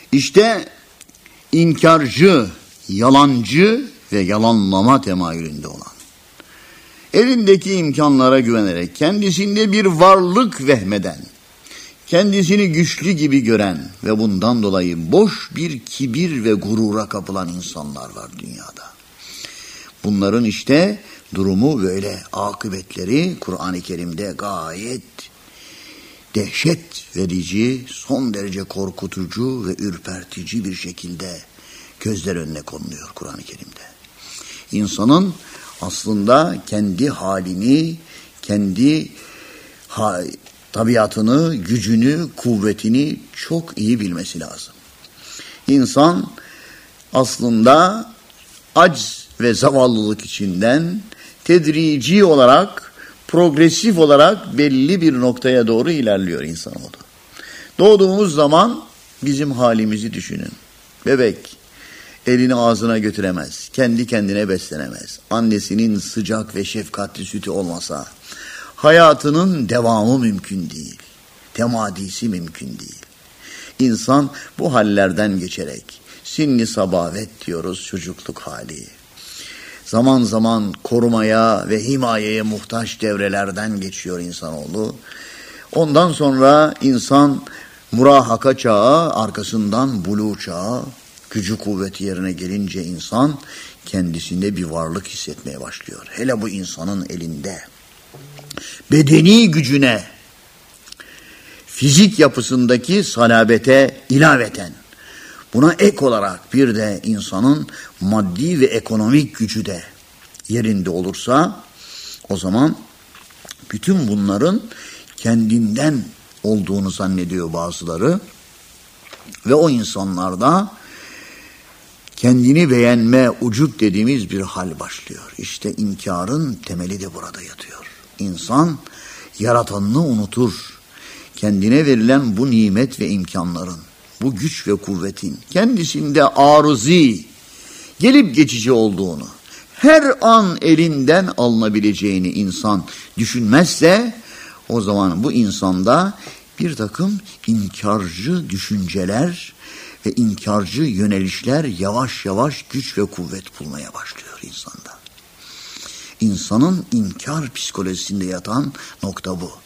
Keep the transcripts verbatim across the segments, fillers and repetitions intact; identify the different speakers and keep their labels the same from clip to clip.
Speaker 1: İşte inkarcı, yalancı ve yalanlama temayülünde olan, elindeki imkanlara güvenerek kendisinde bir varlık vehmeden, kendisini güçlü gibi gören ve bundan dolayı boş bir kibir ve gurura kapılan insanlar var dünyada. Bunların işte durumu böyle, akıbetleri Kur'an-ı Kerim'de gayet dehşet verici, son derece korkutucu ve ürpertici bir şekilde gözler önüne konuluyor Kur'an-ı Kerim'de. İnsanın aslında kendi halini, kendi ha, tabiatını, gücünü, kuvvetini çok iyi bilmesi lazım. İnsan aslında acz ve zavallılık içinden tedrici olarak, progresif olarak belli bir noktaya doğru ilerliyor insanoğlu. Doğduğumuz zaman bizim halimizi düşünün. Bebek elini ağzına götüremez, kendi kendine beslenemez. Annesinin sıcak ve şefkatli sütü olmasa hayatının devamı mümkün değil. Temadisi mümkün değil. İnsan bu hallerden geçerek, sinni sabavet diyoruz, çocukluk hali. Zaman zaman korumaya ve himayeye muhtaç devrelerden geçiyor insanoğlu. Ondan sonra insan murahaka çağı, arkasından buluğ çağı, gücü kuvveti yerine gelince insan kendisinde bir varlık hissetmeye başlıyor. Hele bu insanın elinde bedeni gücüne, fizik yapısındaki salabete ilaveten, buna ek olarak bir de insanın maddi ve ekonomik gücü de yerinde olursa, o zaman bütün bunların kendinden olduğunu zannediyor bazıları ve o insanlarda kendini beğenme, ucup dediğimiz bir hal başlıyor. İşte inkarın temeli de burada yatıyor. İnsan yaratanını unutur. Kendine verilen bu nimet ve imkanların, bu güç ve kuvvetin kendisinde arızi, gelip geçici olduğunu, her an elinden alınabileceğini insan düşünmezse, o zaman bu insanda bir takım inkarcı düşünceler ve inkarcı yönelişler yavaş yavaş güç ve kuvvet bulmaya başlıyor insanda. İnsanın inkar psikolojisinde yatan nokta bu.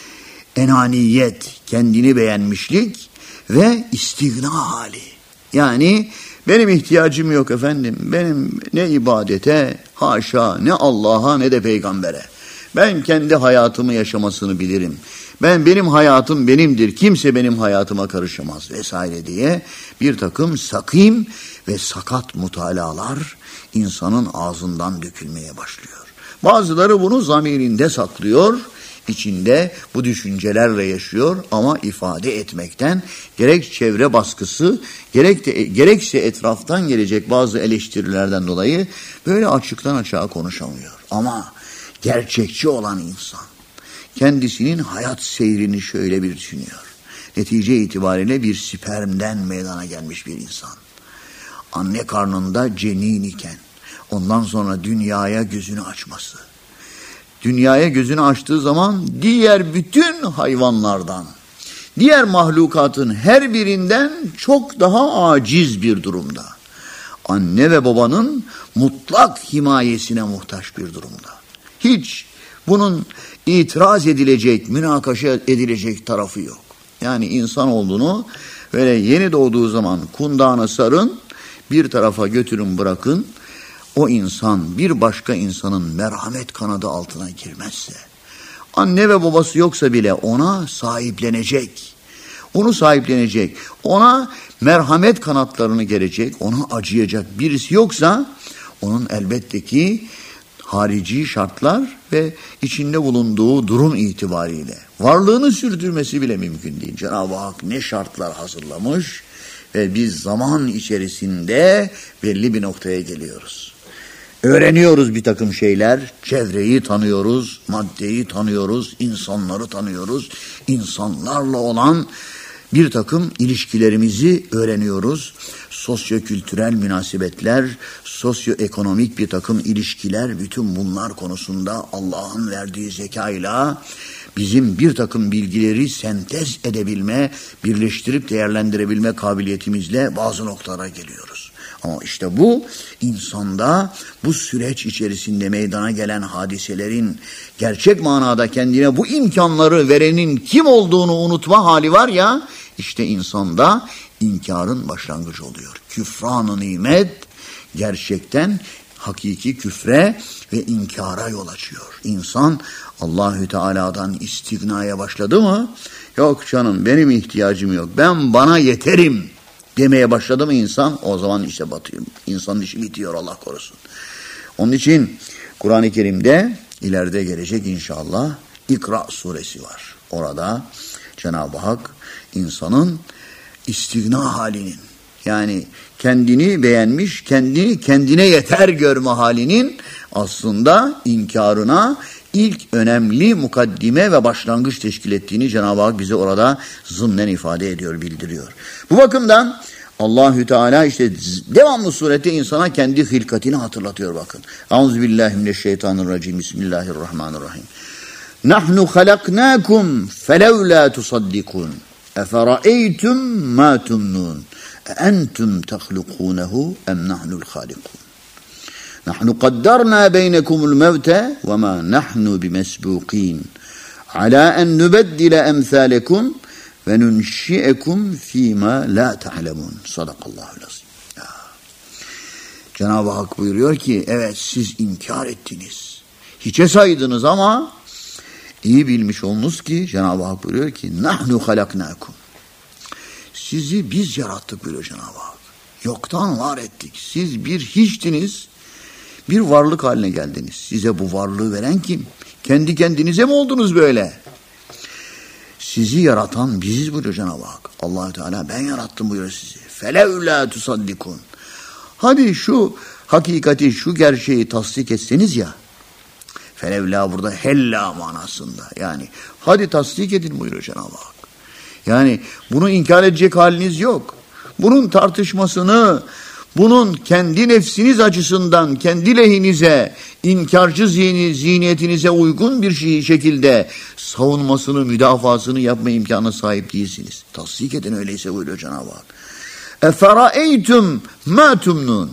Speaker 1: Enaniyet, kendini beğenmişlik ve istigna hali. Yani benim ihtiyacım yok efendim. Benim ne ibadete, haşa, ne Allah'a ne de peygambere. Ben kendi hayatımı yaşamasını bilirim. Ben benim hayatım benimdir. Kimse benim hayatıma karışamaz vesaire diye bir takım sakim ve sakat mutalalar insanın ağzından dökülmeye başlıyor. Bazıları bunu zamirinde saklıyor, içinde bu düşüncelerle yaşıyor ama ifade etmekten gerek çevre baskısı, gerek de, gerekse etraftan gelecek bazı eleştirilerden dolayı böyle açıktan açığa konuşamıyor. Ama gerçekçi olan insan kendisinin hayat seyrini şöyle bir düşünüyor. Netice itibariyle bir spermden meydana gelmiş bir insan. Anne karnında cenin iken ondan sonra dünyaya gözünü açması. Dünyaya gözünü açtığı zaman diğer bütün hayvanlardan, diğer mahlukatın her birinden çok daha aciz bir durumda. Anne ve babanın mutlak himayesine muhtaç bir durumda. Hiç bunun itiraz edilecek, münakaşa edilecek tarafı yok. Yani insan olduğunu böyle yeni doğduğu zaman kundağına sarın, bir tarafa götürün bırakın. O insan bir başka insanın merhamet kanadı altına girmezse, anne ve babası yoksa bile ona sahiplenecek, onu sahiplenecek, ona merhamet kanatlarını gerecek, ona acıyacak birisi yoksa, onun elbette ki harici şartlar ve içinde bulunduğu durum itibariyle varlığını sürdürmesi bile mümkün değil. Cenab-ı Hak ne şartlar hazırlamış ve biz zaman içerisinde belli bir noktaya geliyoruz. Öğreniyoruz bir takım şeyler, çevreyi tanıyoruz, maddeyi tanıyoruz, insanları tanıyoruz, insanlarla olan bir takım ilişkilerimizi öğreniyoruz. Sosyo-kültürel münasebetler, sosyo-ekonomik bir takım ilişkiler, bütün bunlar konusunda Allah'ın verdiği zekayla bizim bir takım bilgileri sentez edebilme, birleştirip değerlendirebilme kabiliyetimizle bazı noktalara geliyoruz. Ama işte bu insanda bu süreç içerisinde meydana gelen hadiselerin gerçek manada kendine bu imkanları verenin kim olduğunu unutma hali var ya, işte insanda inkarın başlangıcı oluyor. Küfran-ı nimet gerçekten hakiki küfre ve inkara yol açıyor. İnsan Allahü Teala'dan istighnaya başladı mı? Yok canım, benim ihtiyacım yok, ben bana yeterim demeye başladı mı insan, o zaman işte batıyor. İnsanın işi bitiyor, Allah korusun. Onun için Kur'an-ı Kerim'de ileride gelecek inşallah İkra suresi var. Orada Cenab-ı Hak insanın istiğna halinin, yani kendini beğenmiş, kendini kendine yeter görme halinin aslında inkarına ilk önemli mukaddime ve başlangıç teşkil ettiğini Cenab-ı Hak bize orada zımnen ifade ediyor, bildiriyor. Bu bakımdan Allahü Teala işte devamlı surette insana kendi hilkatini hatırlatıyor bakın. Euzubillahimineşşeytanirracim. Bismillahirrahmanirrahim. Nahnu halaknakum felevla tusaddikun. Efera'eytum ma tumnun. Entum tahlukunehu em nahnul halikun. Nahnu kaddarna beynekumul mevte ve ma nahnu bimesbuqin. Ala en nubeddile emthalekum ve nunşi'ekum fîmâ lâ ta'lemûn. Sadakallâhu lazîm. Cenab-ı Hak buyuruyor ki evet, siz inkar ettiniz, hiçe saydınız ama iyi bilmiş olunuz ki Cenab-ı Hak buyuruyor ki nahnu halaknâkum. Sizi biz yarattık buyuruyor Cenab-ı Hak. Yoktan var ettik. Siz bir hiçtiniz, bir varlık haline geldiniz. Size bu varlığı veren kim? Kendi kendinize mi oldunuz böyle? Sizi yaratan biziz buyuruyor Cenab-ı Hak. Allah-u Teala ben yarattım buyuruyor sizi. Felevlâ tusaddikun. Hadi şu hakikati, şu gerçeği tasdik etseniz ya. Felevlâ burada hella manasında. Yani hadi tasdik edin buyuruyor Cenab-ı Hak. Yani bunu inkar edecek haliniz yok. Bunun tartışmasını, bunun kendi nefsiniz açısından kendi lehinize, inkarcı zihni, zihniyetinize uygun bir şey, şekilde savunmasını, müdafasını yapma imkanına sahip değilsiniz. Tasdik edin öyleyse buyuruyor Cenab-ı Hak. Efera'eytum ma tumnun.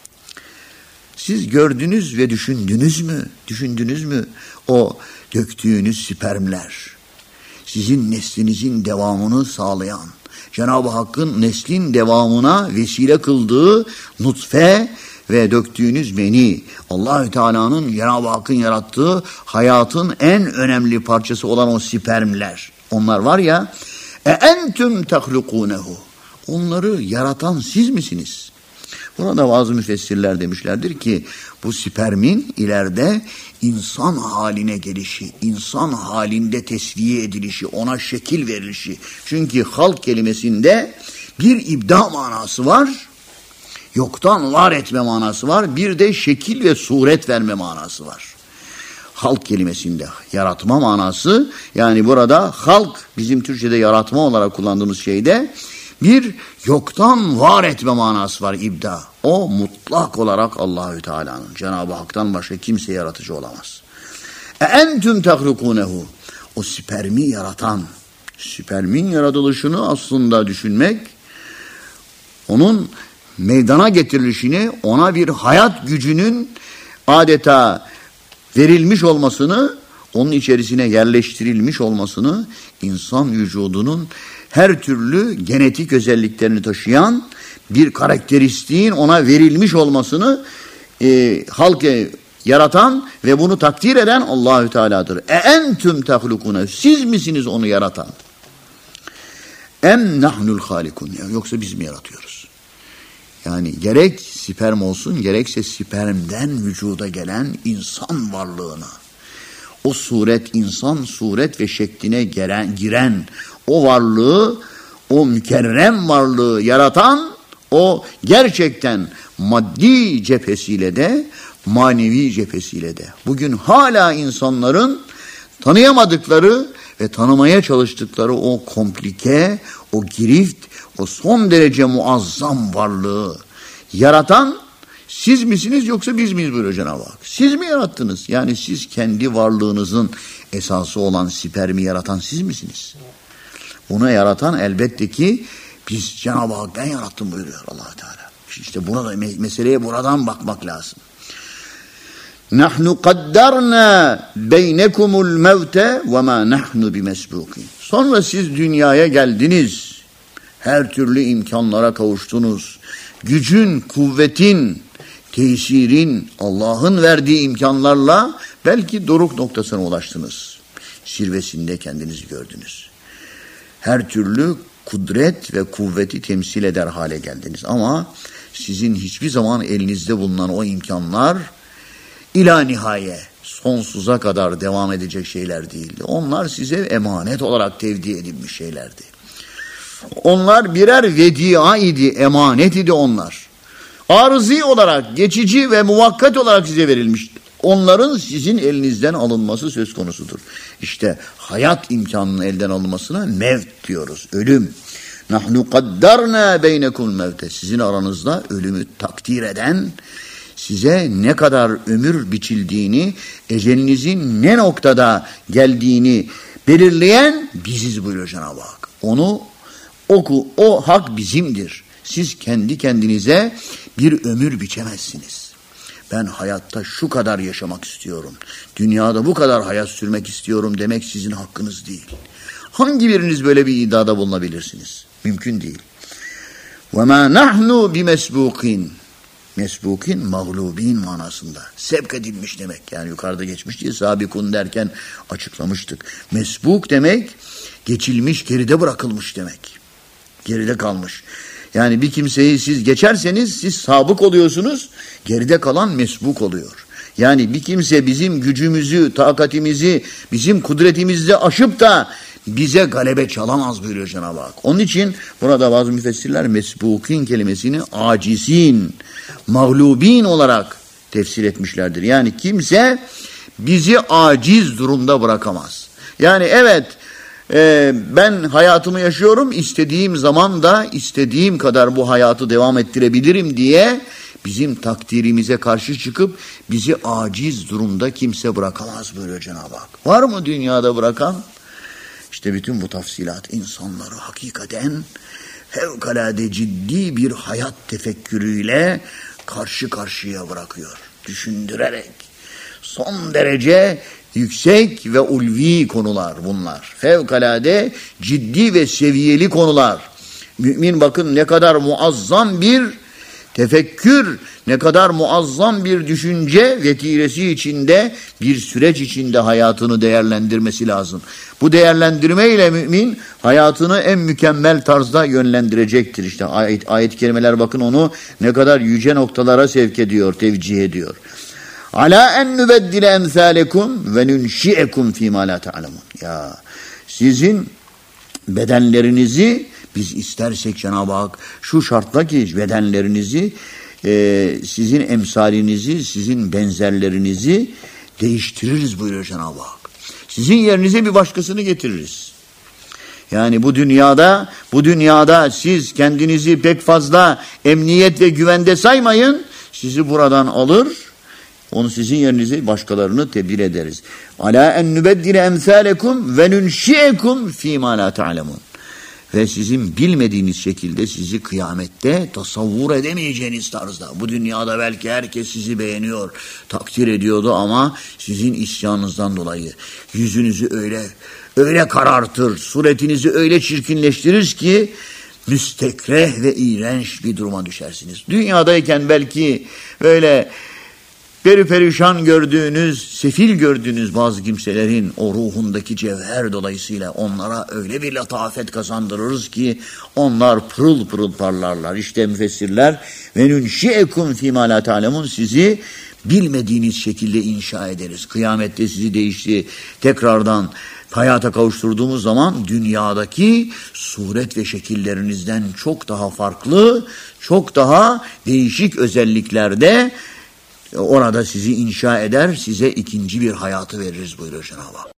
Speaker 1: Siz gördünüz ve düşündünüz mü? Düşündünüz mü? O döktüğünüz spermler, sizin neslinizin devamını sağlayan, Cenab-ı Hakk'ın neslin devamına vesile kıldığı nutfe ve döktüğünüz meni, Allah-u Teala'nın, Cenab-ı Hakk'ın yarattığı hayatın en önemli parçası olan o spermler. Onlar var ya, e entüm tahlukunehu. Onları yaratan siz misiniz? Burada bazı müfessirler demişlerdir ki bu spermin ileride insan haline gelişi, insan halinde tesviye edilişi, ona şekil verilişi. Çünkü halk kelimesinde bir ibda manası var, yoktan var etme manası var, bir de şekil ve suret verme manası var. Halk kelimesinde yaratma manası, yani burada halk bizim Türkçe'de yaratma olarak kullandığımız şeyde bir yoktan var etme manası var, ibda. O mutlak olarak Allahü Teala'nın, Cenab-ı Hak'tan başka kimse yaratıcı olamaz. E entüm tahlukunehu. O spermi yaratan, spermin yaratılışını aslında düşünmek, onun meydana getirilişini, ona bir hayat gücünün adeta verilmiş olmasını, onun içerisine yerleştirilmiş olmasını, insan vücudunun her türlü genetik özelliklerini taşıyan bir karakteristiğin ona verilmiş olmasını e, halkı yaratan ve bunu takdir eden Allahü Teala'dır. E entüm tahlukune. Siz misiniz onu yaratan? Em nahnul halikun. Yoksa biz mi yaratıyoruz? Yani gerek sperm olsun, gerekse spermden vücuda gelen insan varlığını, o suret, insan suret ve şekline giren, giren o varlığı, o mükerrem varlığı yaratan, o gerçekten maddi cephesiyle de, manevi cephesiyle de. Bugün hala insanların tanıyamadıkları ve tanımaya çalıştıkları o komplike, o girift, o son derece muazzam varlığı yaratan siz misiniz yoksa biz miyiz buyuruyor Cenab-ı Hak. Siz mi yarattınız? Yani siz kendi varlığınızın esası olan spermi yaratan siz misiniz? Bunu yaratan elbette ki biz, Cenab-ı Hak ben yarattım buyuruyor Allah Teala. İşte buna da meseleye buradan bakmak lazım. Nahnu kaddarna beynekumul mevte ve ma nahnu bimesbukin. Sonra siz dünyaya geldiniz. Her türlü imkanlara kavuştunuz. Gücün, kuvvetin, tesirin, Allah'ın verdiği imkanlarla belki doruk noktasına ulaştınız. Zirvesinde kendinizi gördünüz. Her türlü kudret ve kuvveti temsil eder hale geldiniz. Ama sizin hiçbir zaman elinizde bulunan o imkanlar ila nihaye, sonsuza kadar devam edecek şeyler değildi. Onlar size emanet olarak tevdi edilmiş şeylerdi. Onlar birer vedia idi, emanet idi onlar. Arızi olarak, geçici ve muvakkat olarak size verilmişti. Onların sizin elinizden alınması söz konusudur. İşte hayat imkanının elden alınmasına mevt diyoruz, ölüm. Nahnu kaddarna beynekum mevte. Sizin aranızda ölümü takdir eden, size ne kadar ömür biçildiğini, ecelinizin ne noktada geldiğini belirleyen biziz buyuruyor Cenab-ı Hak. Onu oku, o hak bizimdir. Siz kendi kendinize bir ömür biçemezsiniz. Ben hayatta şu kadar yaşamak istiyorum, dünyada bu kadar hayat sürmek istiyorum demek sizin hakkınız değil. Hangi biriniz böyle bir iddiada bulunabilirsiniz? Mümkün değil. وَمَا نَحْنُ بِمَسْبُوقِينَ. Mesbukin, mağlubin manasında. Sevk edilmiş demek. Yani yukarıda geçmiş diye sabikun derken açıklamıştık. Mesbuk demek, geçilmiş, geride bırakılmış demek. Geride kalmış. Yani bir kimseyi siz geçerseniz siz sabık oluyorsunuz, geride kalan mesbuk oluyor. Yani bir kimse bizim gücümüzü, takatimizi, bizim kudretimizi aşıp da bize galebe çalamaz buyuruyor Cenab-ı Hak. Onun için burada bazı müfessirler mesbukin kelimesini acisin, mağlubin olarak tefsir etmişlerdir. Yani kimse bizi aciz durumda bırakamaz. Yani evet, e, ben hayatımı yaşıyorum, istediğim zaman da istediğim kadar bu hayatı devam ettirebilirim diye bizim takdirimize karşı çıkıp bizi aciz durumda kimse bırakamaz buyuruyor Cenab-ı Hak. Var mı dünyada bırakan? İşte bütün bu tafsilat insanları hakikaten fevkalade ciddi bir hayat tefekkürüyle karşı karşıya bırakıyor. Düşündürerek. Son derece yüksek ve ulvi konular bunlar. Fevkalade ciddi ve seviyeli konular. Mümin bakın ne kadar muazzam bir tefekkür, ne kadar muazzam bir düşünce vetiresi içinde, bir süreç içinde hayatını değerlendirmesi lazım. Bu değerlendirmeyle mümin hayatını en mükemmel tarzda yönlendirecektir. İşte ayet, ayet-i kerimeler bakın onu ne kadar yüce noktalara sevk ediyor, tevcih ediyor. Ala en nübeddile emsalekum ve nunşi'ekum fîmâ lâ ta'lemun. Ya sizin bedenlerinizi biz istersek Cenab-ı Hak şu şartla ki bedenlerinizi, e, sizin emsalinizi, sizin benzerlerinizi değiştiririz buyuruyor Cenab-ı Hak. Sizin yerinize bir başkasını getiririz. Yani bu dünyada, bu dünyada siz kendinizi pek fazla emniyet ve güvende saymayın. Sizi buradan alır, onu sizin yerinize başkalarını tebdil ederiz. Ala en nübeddile emsalekum ve nunşi'ekum fîmâ lâ ta'lemun. Ve sizin bilmediğiniz şekilde sizi kıyamette tasavvur edemeyeceğiniz tarzda. Bu dünyada belki herkes sizi beğeniyor, takdir ediyordu ama sizin isyanınızdan dolayı yüzünüzü öyle öyle karartır, suretinizi öyle çirkinleştirir ki müstekreh ve iğrenç bir duruma düşersiniz. Dünyadayken belki böyle perişan gördüğünüz, sefil gördüğünüz bazı kimselerin o ruhundaki cevher dolayısıyla onlara öyle bir latafet kazandırırız ki onlar pırıl pırıl parlarlar. İşte müfessirler ve nunşi'ekum fîmâ lâ ta'lemun, sizi bilmediğiniz şekilde inşa ederiz. Kıyamette sizi değişti, tekrardan hayata kavuşturduğumuz zaman dünyadaki suret ve şekillerinizden çok daha farklı, çok daha değişik özelliklerde orada sizi inşa eder, size ikinci bir hayatı veririz buyuruyor Cenab-ı Hak.